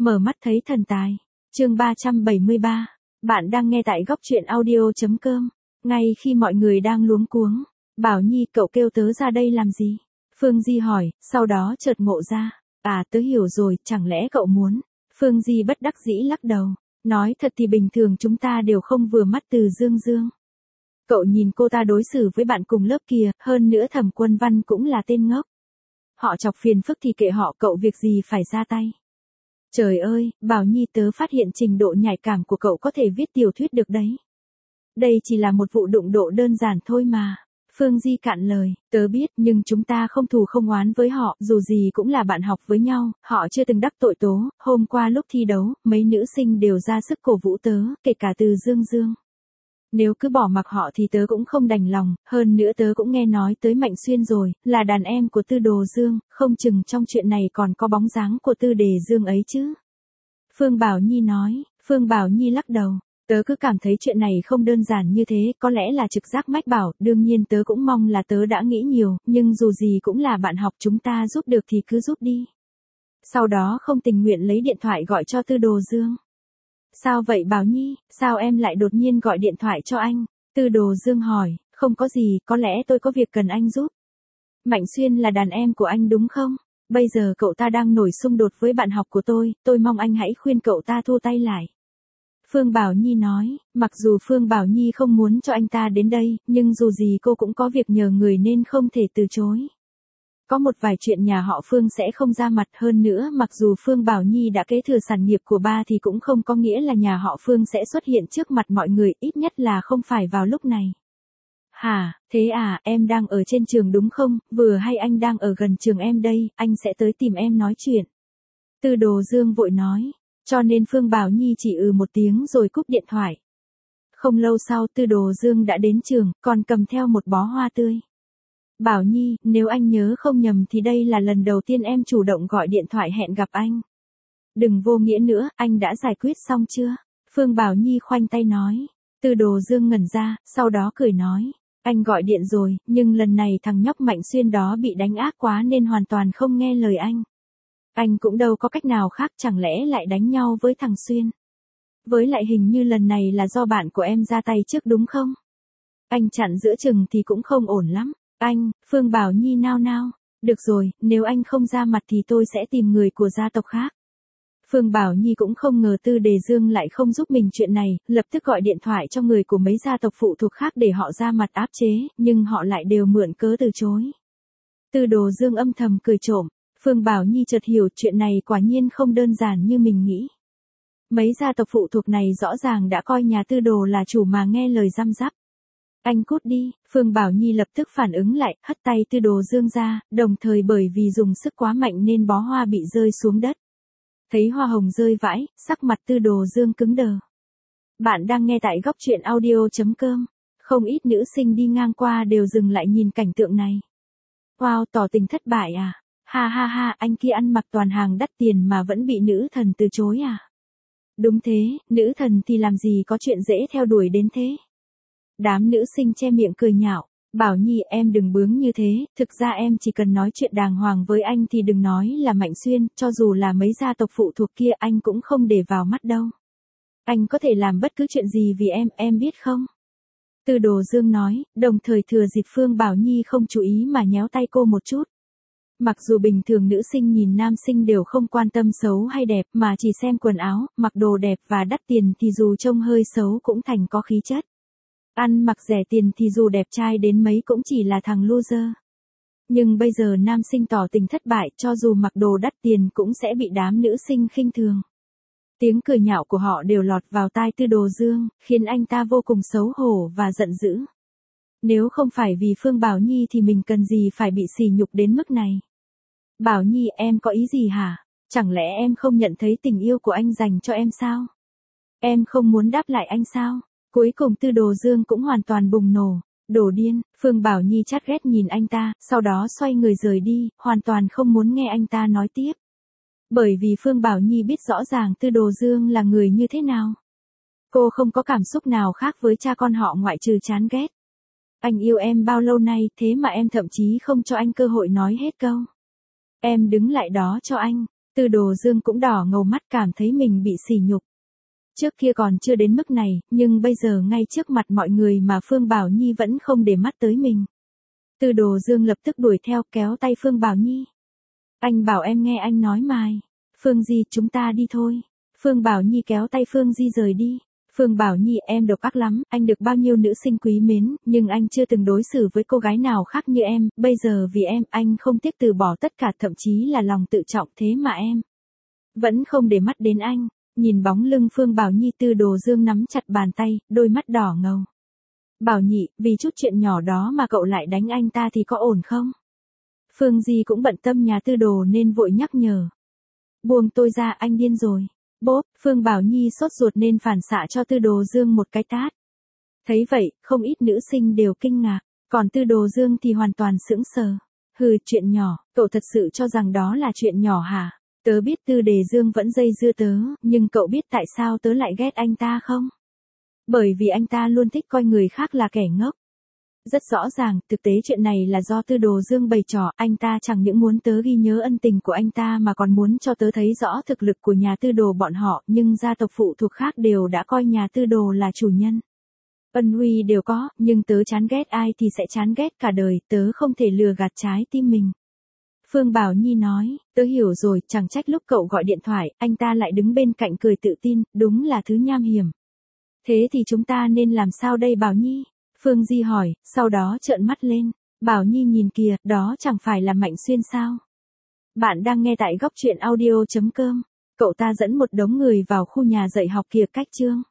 Mở mắt thấy thần tài. Chương 373. Bạn đang nghe tại góc truyện audio.com. Ngay khi mọi người đang luống cuống, Bảo Nhi, cậu kêu tớ ra đây làm gì? Phương Di hỏi, sau đó chợt ngộ ra. À, tớ hiểu rồi, chẳng lẽ cậu muốn? Phương Di bất đắc dĩ lắc đầu. Nói thật thì bình thường chúng ta đều không vừa mắt Từ Dương Dương. Cậu nhìn cô ta đối xử với bạn cùng lớp kìa, hơn nữa Thẩm Quân Văn cũng là tên ngốc. Họ chọc phiền phức thì kệ họ, cậu việc gì phải ra tay. Trời ơi, Bảo Nhi, tớ phát hiện trình độ nhạy cảm của cậu có thể viết tiểu thuyết được đấy. Đây chỉ là một vụ đụng độ đơn giản thôi mà. Phương Di cạn lời, tớ biết nhưng chúng ta không thù không oán với họ, dù gì cũng là bạn học với nhau, họ chưa từng đắc tội tố, hôm qua lúc thi đấu, mấy nữ sinh đều ra sức cổ vũ tớ, kể cả Từ Dương Dương. Nếu cứ bỏ mặc họ thì tớ cũng không đành lòng, hơn nữa tớ cũng nghe nói tới Mạnh Xuyên rồi, là đàn em của Tư Đồ Dương, không chừng trong chuyện này còn có bóng dáng của Tư Đề Dương ấy chứ. Phương Bảo Nhi nói, Phương Bảo Nhi lắc đầu, tớ cứ cảm thấy chuyện này không đơn giản như thế, có lẽ là trực giác mách bảo, đương nhiên tớ cũng mong là tớ đã nghĩ nhiều, nhưng dù gì cũng là bạn học, chúng ta giúp được thì cứ giúp đi. Sau đó không tình nguyện lấy điện thoại gọi cho Tư Đồ Dương. Sao vậy Bảo Nhi, sao em lại đột nhiên gọi điện thoại cho anh? Tư Đồ Dương hỏi, không có gì, có lẽ tôi có việc cần anh giúp. Mạnh Xuyên là đàn em của anh đúng không? Bây giờ cậu ta đang nổi xung đột với bạn học của tôi mong anh hãy khuyên cậu ta thu tay lại. Phương Bảo Nhi nói, mặc dù Phương Bảo Nhi không muốn cho anh ta đến đây, nhưng dù gì cô cũng có việc nhờ người nên không thể từ chối. Có một vài chuyện nhà họ Phương sẽ không ra mặt, hơn nữa mặc dù Phương Bảo Nhi đã kế thừa sản nghiệp của ba thì cũng không có nghĩa là nhà họ Phương sẽ xuất hiện trước mặt mọi người, ít nhất là không phải vào lúc này. Hả, thế à, em đang ở trên trường đúng không, vừa hay anh đang ở gần trường em đây, anh sẽ tới tìm em nói chuyện. Tư Đồ Dương vội nói, cho nên Phương Bảo Nhi chỉ một tiếng rồi cúp điện thoại. Không lâu sau Tư Đồ Dương đã đến trường, còn cầm theo một bó hoa tươi. Bảo Nhi, nếu anh nhớ không nhầm thì đây là lần đầu tiên em chủ động gọi điện thoại hẹn gặp anh. Đừng vô nghĩa nữa, anh đã giải quyết xong chưa? Phương Bảo Nhi khoanh tay nói. Tư Đồ Dương ngẩn ra, sau đó cười nói. Anh gọi điện rồi, nhưng lần này thằng nhóc Mạnh Xuyên đó bị đánh ác quá nên hoàn toàn không nghe lời anh. Anh cũng đâu có cách nào khác, chẳng lẽ lại đánh nhau với thằng Xuyên. Với lại hình như lần này là do bạn của em ra tay trước đúng không? Anh chặn giữa chừng thì cũng không ổn lắm. Anh, Phương Bảo Nhi nao nao. Được rồi, nếu anh không ra mặt thì tôi sẽ tìm người của gia tộc khác. Phương Bảo Nhi cũng không ngờ Tư Đề Dương lại không giúp mình chuyện này, lập tức gọi điện thoại cho người của mấy gia tộc phụ thuộc khác để họ ra mặt áp chế, nhưng họ lại đều mượn cớ từ chối. Tư Đồ Dương âm thầm cười trộm, Phương Bảo Nhi chợt hiểu chuyện này quả nhiên không đơn giản như mình nghĩ. Mấy gia tộc phụ thuộc này rõ ràng đã coi nhà Tư Đồ là chủ mà nghe lời răm rắp. Anh cút đi, Phương Bảo Nhi lập tức phản ứng lại, hất tay Tư Đồ Dương ra, đồng thời bởi vì dùng sức quá mạnh nên bó hoa bị rơi xuống đất. Thấy hoa hồng rơi vãi, sắc mặt Tư Đồ Dương cứng đờ. Bạn đang nghe tại góc truyện audio.com. Không ít nữ sinh đi ngang qua đều dừng lại nhìn cảnh tượng này. Wow, tỏ tình thất bại à? Ha ha ha, anh kia ăn mặc toàn hàng đắt tiền mà vẫn bị nữ thần từ chối à? Đúng thế, nữ thần thì làm gì có chuyện dễ theo đuổi đến thế. Đám nữ sinh che miệng cười nhạo. Bảo Nhi, em đừng bướng như thế, thực ra em chỉ cần nói chuyện đàng hoàng với anh thì đừng nói là Mạnh Xuyên, cho dù là mấy gia tộc phụ thuộc kia anh cũng không để vào mắt đâu. Anh có thể làm bất cứ chuyện gì vì em biết không? Tư Đồ Dương nói, đồng thời thừa dịp Phương Bảo Nhi không chú ý mà nhéo tay cô một chút. Mặc dù bình thường nữ sinh nhìn nam sinh đều không quan tâm xấu hay đẹp mà chỉ xem quần áo, mặc đồ đẹp và đắt tiền thì dù trông hơi xấu cũng thành có khí chất. Ăn mặc rẻ tiền thì dù đẹp trai đến mấy cũng chỉ là thằng loser. Nhưng bây giờ nam sinh tỏ tình thất bại, cho dù mặc đồ đắt tiền cũng sẽ bị đám nữ sinh khinh thường. Tiếng cười nhạo của họ đều lọt vào tai Tư Đồ Dương, khiến anh ta vô cùng xấu hổ và giận dữ. Nếu không phải vì Phương Bảo Nhi thì mình cần gì phải bị sỉ nhục đến mức này. Bảo Nhi, em có ý gì hả? Chẳng lẽ em không nhận thấy tình yêu của anh dành cho em sao? Em không muốn đáp lại anh sao? Cuối cùng Tư Đồ Dương cũng hoàn toàn bùng nổ. Đồ điên, Phương Bảo Nhi chát ghét nhìn anh ta, sau đó xoay người rời đi, hoàn toàn không muốn nghe anh ta nói tiếp. Bởi vì Phương Bảo Nhi biết rõ ràng Tư Đồ Dương là người như thế nào. Cô không có cảm xúc nào khác với cha con họ ngoại trừ chán ghét. Anh yêu em bao lâu nay, thế mà em thậm chí không cho anh cơ hội nói hết câu. Em đứng lại đó cho anh. Tư Đồ Dương cũng đỏ ngầu mắt cảm thấy mình bị sỉ nhục. Trước kia còn chưa đến mức này, nhưng bây giờ ngay trước mặt mọi người mà Phương Bảo Nhi vẫn không để mắt tới mình. Tư Đồ Dương lập tức đuổi theo kéo tay Phương Bảo Nhi. Anh bảo em nghe anh nói mài. Phương Di chúng ta đi thôi. Phương Bảo Nhi kéo tay Phương Di rời đi. Phương Bảo Nhi em độc ác lắm, anh được bao nhiêu nữ sinh quý mến, nhưng anh chưa từng đối xử với cô gái nào khác như em, bây giờ vì em, anh không tiếc từ bỏ tất cả thậm chí là lòng tự trọng thế mà em. Vẫn không để mắt đến anh, nhìn bóng lưng Phương Bảo Nhi Tư Đồ Dương nắm chặt bàn tay, đôi mắt đỏ ngầu. Bảo Nhị, vì chút chuyện nhỏ đó mà cậu lại đánh anh ta thì có ổn không? Phương Di cũng bận tâm nhà Tư Đồ nên vội nhắc nhở. Buông tôi ra anh điên rồi. Bốp, Phương Bảo Nhi sốt ruột nên phản xạ cho Tư Đồ Dương một cái tát. Thấy vậy, không ít nữ sinh đều kinh ngạc, còn Tư Đồ Dương thì hoàn toàn sững sờ. Hừ, chuyện nhỏ, cậu thật sự cho rằng đó là chuyện nhỏ hả? Tớ biết Tư Đề Dương vẫn dây dưa tớ, nhưng cậu biết tại sao tớ lại ghét anh ta không? Bởi vì anh ta luôn thích coi người khác là kẻ ngốc. Rất rõ ràng, thực tế chuyện này là do Tư Đồ Dương bày trò, anh ta chẳng những muốn tớ ghi nhớ ân tình của anh ta mà còn muốn cho tớ thấy rõ thực lực của nhà Tư Đồ bọn họ, nhưng gia tộc phụ thuộc khác đều đã coi nhà Tư Đồ là chủ nhân. Ân uy đều có, nhưng tớ chán ghét ai thì sẽ chán ghét cả đời, tớ không thể lừa gạt trái tim mình. Phương Bảo Nhi nói, tớ hiểu rồi, chẳng trách lúc cậu gọi điện thoại, anh ta lại đứng bên cạnh cười tự tin, đúng là thứ nham hiểm. Thế thì chúng ta nên làm sao đây Bảo Nhi? Phương Di hỏi, sau đó trợn mắt lên. Bảo Nhi nhìn kìa, đó chẳng phải là Mạnh Xuyên sao? Bạn đang nghe tại góc truyện audio.com. Cậu ta dẫn một đống người vào khu nhà dạy học kia cách chương.